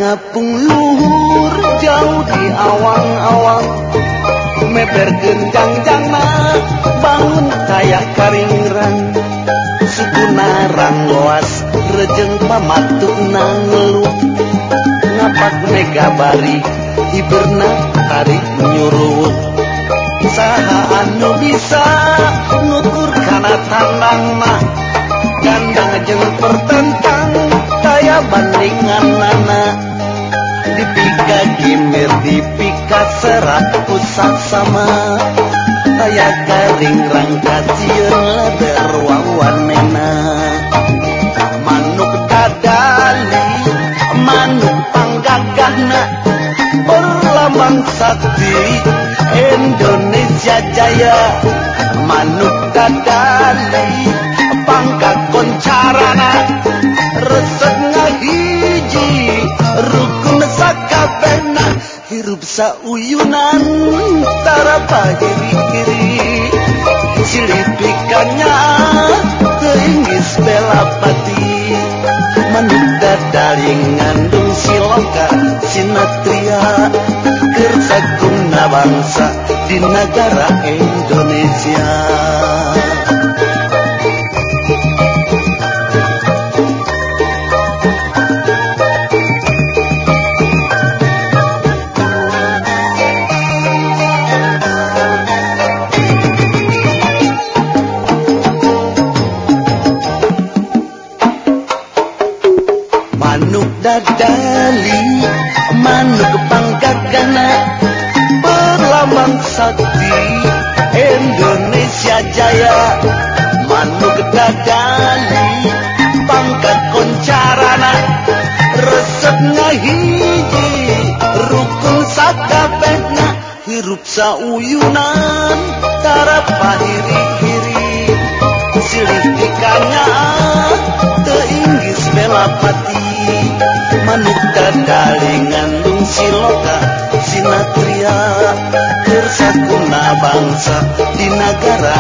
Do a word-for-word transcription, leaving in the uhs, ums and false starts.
ngapung luhur jauh di awang-awang, meber genjang-jangna bangun kayak karingrang, suku narang loas rejeng pamatuk nangelu, ngapak megabari hibirna tarik nyuruh. Saha anu bisa ngukur kana tandang mah gandang jeung pertentang kaya bandingan nana, dipika gimir dipika serat pusat sama kaya garing rangkat sieun leder wawanena. Manuk dadali manuk panggagahna berlambang sakti Indonesia Jaya. Manuk dadali pangkat koncarana resep ngahiji rukun sakabehna, hirup sauyunan tara pahiri-hiri, cilipikannya teinggis bela pati. Manuk dadali ngandung siloka sinatria, kersaguna bangsa di negara Indonesia. Manuk dadali manuk panggagana berlambang sakti Indonesia Jaya. Manuk dadali pangkat koncarana resep ngahiji rukun sakabehna, hirup sauyunan tara pahiri-hiri, silih tikanya teinggis bela pati. Manuk dadali ngandung siloka sinatria, kersakuna bangsa di negara